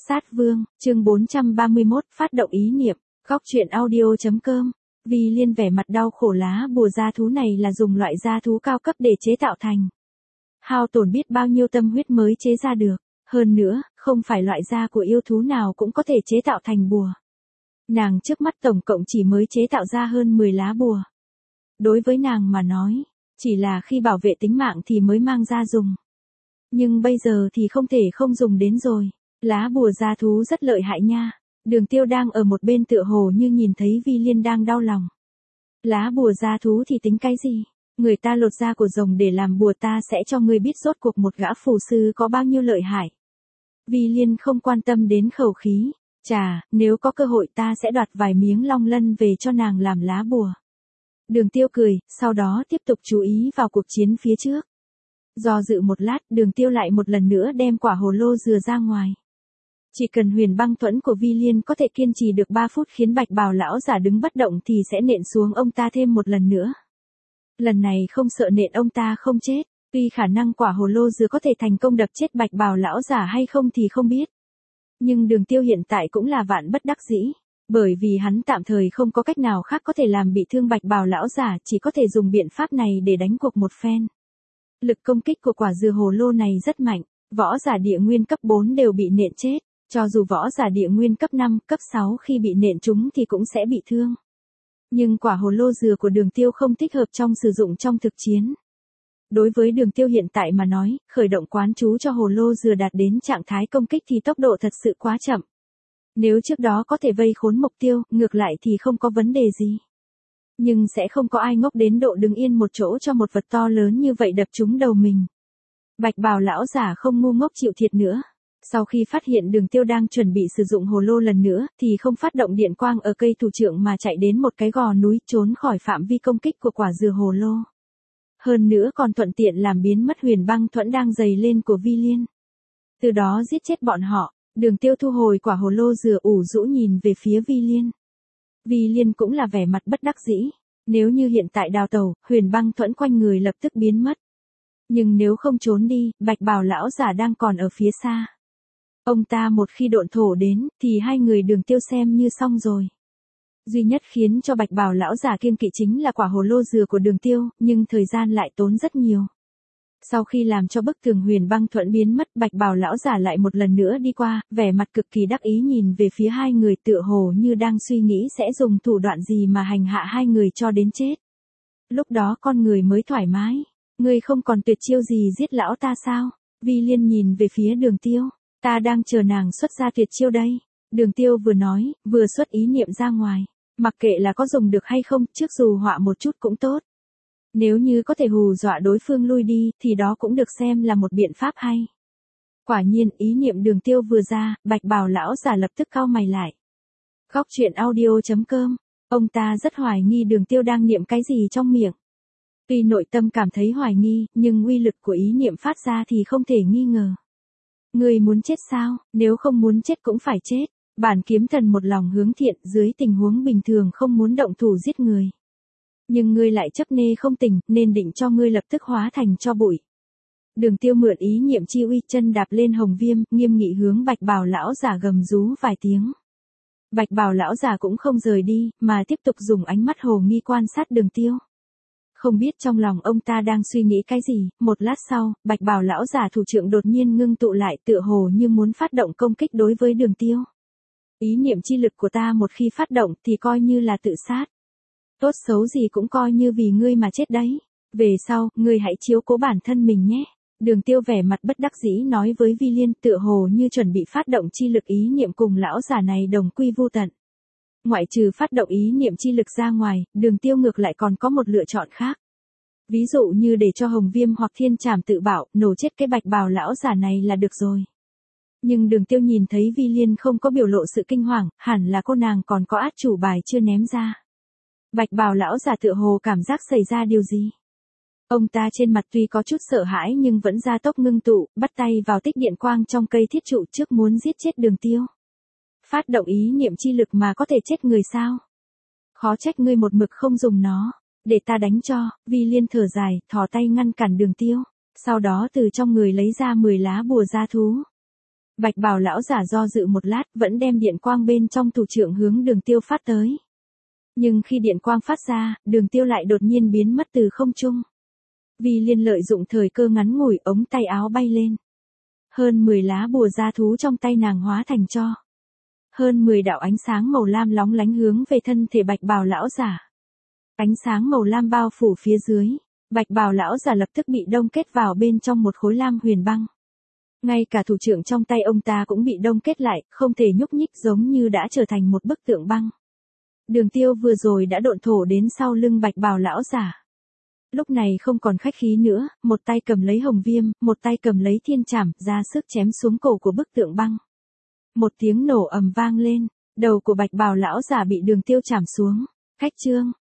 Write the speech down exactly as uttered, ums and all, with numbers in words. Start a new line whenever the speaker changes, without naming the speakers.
Sát Vương, chương bốn trăm ba mươi mốt, phát động ý niệm, góc truyện audio.com. Vi Liên vẻ mặt đau khổ, lá bùa gia thú này là dùng loại gia thú cao cấp để chế tạo thành. Hao tổn biết bao nhiêu tâm huyết mới chế ra được. Hơn nữa, không phải loại da của yêu thú nào cũng có thể chế tạo thành bùa. Nàng trước mắt tổng cộng chỉ mới chế tạo ra hơn mười lá bùa. Đối với nàng mà nói, chỉ là khi bảo vệ tính mạng thì mới mang ra dùng. Nhưng bây giờ thì không thể không dùng đến rồi. Lá bùa gia thú rất lợi hại nha. Đường Tiêu đang ở một bên tựa hồ như nhìn thấy Vi Liên đang đau lòng. Lá bùa gia thú thì tính cái gì? Người ta lột da của rồng để làm bùa, ta sẽ cho ngươi biết rốt cuộc một gã phù sư có bao nhiêu lợi hại. Vi Liên không quan tâm đến khẩu khí. Chà, nếu có cơ hội ta sẽ đoạt vài miếng long lân về cho nàng làm lá bùa. Đường Tiêu cười, sau đó tiếp tục chú ý vào cuộc chiến phía trước. Do dự một lát, Đường Tiêu lại một lần nữa đem quả hồ lô dừa ra ngoài. Chỉ cần huyền băng thuẫn của Vi Liên có thể kiên trì được ba phút khiến bạch bào lão giả đứng bất động thì sẽ nện xuống ông ta thêm một lần nữa. Lần này không sợ nện ông ta không chết, tuy khả năng quả hồ lô dừa có thể thành công đập chết bạch bào lão giả hay không thì không biết. Nhưng Đường Tiêu hiện tại cũng là vạn bất đắc dĩ, bởi vì hắn tạm thời không có cách nào khác có thể làm bị thương bạch bào lão giả, chỉ có thể dùng biện pháp này để đánh cuộc một phen. Lực công kích của quả dừa hồ lô này rất mạnh, võ giả địa nguyên cấp bốn đều bị nện chết, cho dù võ giả địa nguyên cấp năm, cấp sáu khi bị nện trúng thì cũng sẽ bị thương. Nhưng quả hồ lô dừa của Đường Tiêu không thích hợp trong sử dụng trong thực chiến. Đối với Đường Tiêu hiện tại mà nói, khởi động quán chú cho hồ lô dừa đạt đến trạng thái công kích thì tốc độ thật sự quá chậm. Nếu trước đó có thể vây khốn mục tiêu, ngược lại thì không có vấn đề gì. Nhưng sẽ không có ai ngốc đến độ đứng yên một chỗ cho một vật to lớn như vậy đập trúng đầu mình. Bạch bào lão giả không ngu ngốc chịu thiệt nữa. Sau khi phát hiện Đường Tiêu đang chuẩn bị sử dụng hồ lô lần nữa, thì không phát động điện quang ở cây thủ trượng mà chạy đến một cái gò núi trốn khỏi phạm vi công kích của quả dừa hồ lô. Hơn nữa còn thuận tiện làm biến mất huyền băng thuẫn đang dày lên của Vi Liên. Từ đó giết chết bọn họ, Đường Tiêu thu hồi quả hồ lô dừa ủ rũ nhìn về phía Vi Liên. Vi Liên cũng là vẻ mặt bất đắc dĩ. Nếu như hiện tại đào tẩu, huyền băng thuẫn quanh người lập tức biến mất. Nhưng nếu không trốn đi, bạch bào lão giả đang còn ở phía xa. Ông ta một khi độn thổ đến, thì hai người Đường Tiêu xem như xong rồi. Duy nhất khiến cho bạch bào lão giả kiêng kỵ chính là quả hồ lô dừa của Đường Tiêu, nhưng thời gian lại tốn rất nhiều. Sau khi làm cho bức tường huyền băng thuẫn biến mất, bạch bào lão giả lại một lần nữa đi qua, vẻ mặt cực kỳ đắc ý nhìn về phía hai người, tựa hồ như đang suy nghĩ sẽ dùng thủ đoạn gì mà hành hạ hai người cho đến chết. Lúc đó con người mới thoải mái. Ngươi không còn tuyệt chiêu gì giết lão ta sao? Vi Liên nhìn về phía Đường Tiêu. Ta đang chờ nàng xuất ra tuyệt chiêu đây. Đường Tiêu vừa nói, vừa xuất ý niệm ra ngoài. Mặc kệ là có dùng được hay không, trước dù họa một chút cũng tốt. Nếu như có thể hù dọa đối phương lui đi, thì đó cũng được xem là một biện pháp hay. Quả nhiên, ý niệm Đường Tiêu vừa ra, bạch bào lão giả lập tức cau mày lại. Góc truyện audio.com. Ông ta rất hoài nghi Đường Tiêu đang niệm cái gì trong miệng. Tuy nội tâm cảm thấy hoài nghi, nhưng uy lực của ý niệm phát ra thì không thể nghi ngờ. Ngươi muốn chết sao? Nếu không muốn chết cũng phải chết. Bản kiếm thần một lòng hướng thiện, dưới tình huống bình thường không muốn động thủ giết người. Nhưng ngươi lại chấp nê không tỉnh, nên định cho ngươi lập tức hóa thành tro bụi. Đường Tiêu mượn ý niệm chi uy, chân đạp lên hồng viêm, nghiêm nghị hướng bạch bào lão giả gầm rú vài tiếng. Bạch bào lão giả cũng không rời đi, mà tiếp tục dùng ánh mắt hồ nghi quan sát Đường Tiêu. Không biết trong lòng ông ta đang suy nghĩ cái gì, một lát sau, bạch bào lão giả thủ trượng đột nhiên ngưng tụ lại, tựa hồ như muốn phát động công kích đối với Đường Tiêu. Ý niệm chi lực của ta một khi phát động thì coi như là tự sát. Tốt xấu gì cũng coi như vì ngươi mà chết đấy. Về sau, ngươi hãy chiếu cố bản thân mình nhé. Đường Tiêu vẻ mặt bất đắc dĩ nói với Vi Liên, tựa hồ như chuẩn bị phát động chi lực ý niệm cùng lão giả này đồng quy vu tận. Ngoại trừ phát động ý niệm chi lực ra ngoài, Đường Tiêu ngược lại còn có một lựa chọn khác. Ví dụ như để cho hồng viêm hoặc thiên trảm tự bảo, nổ chết cái bạch bào lão giả này là được rồi. Nhưng Đường Tiêu nhìn thấy Vi Liên không có biểu lộ sự kinh hoàng, hẳn là cô nàng còn có át chủ bài chưa ném ra. Bạch bào lão giả tựa hồ cảm giác xảy ra điều gì. Ông ta trên mặt tuy có chút sợ hãi nhưng vẫn ra tốc ngưng tụ, bắt tay vào tích điện quang trong cây thiết trụ trước muốn giết chết Đường Tiêu. Phát động ý niệm chi lực mà có thể chết người sao? Khó trách ngươi một mực không dùng nó. Để ta đánh cho. Vi Liên thở dài, thò tay ngăn cản Đường Tiêu. Sau đó từ trong người lấy ra mười lá bùa gia thú. Bạch bào lão giả do dự một lát vẫn đem điện quang bên trong thủ trượng hướng Đường Tiêu phát tới. Nhưng khi điện quang phát ra, Đường Tiêu lại đột nhiên biến mất từ không trung. Vi Liên lợi dụng thời cơ ngắn ngủi, ống tay áo bay lên. Hơn mười lá bùa gia thú trong tay nàng hóa thành tro. Hơn mười đạo ánh sáng màu lam lóng lánh hướng về thân thể bạch bào lão giả. Ánh sáng màu lam bao phủ phía dưới, bạch bào lão giả lập tức bị đông kết vào bên trong một khối lam huyền băng. Ngay cả thủ trưởng trong tay ông ta cũng bị đông kết lại, không thể nhúc nhích, giống như đã trở thành một bức tượng băng. Đường Tiêu vừa rồi đã độn thổ đến sau lưng bạch bào lão giả. Lúc này không còn khách khí nữa, một tay cầm lấy hồng viêm, một tay cầm lấy thiên trảm, ra sức chém xuống cổ của bức tượng băng. Một tiếng nổ ầm vang lên, đầu của bạch bào lão giả bị Đường Tiêu chảm xuống. Khách trương,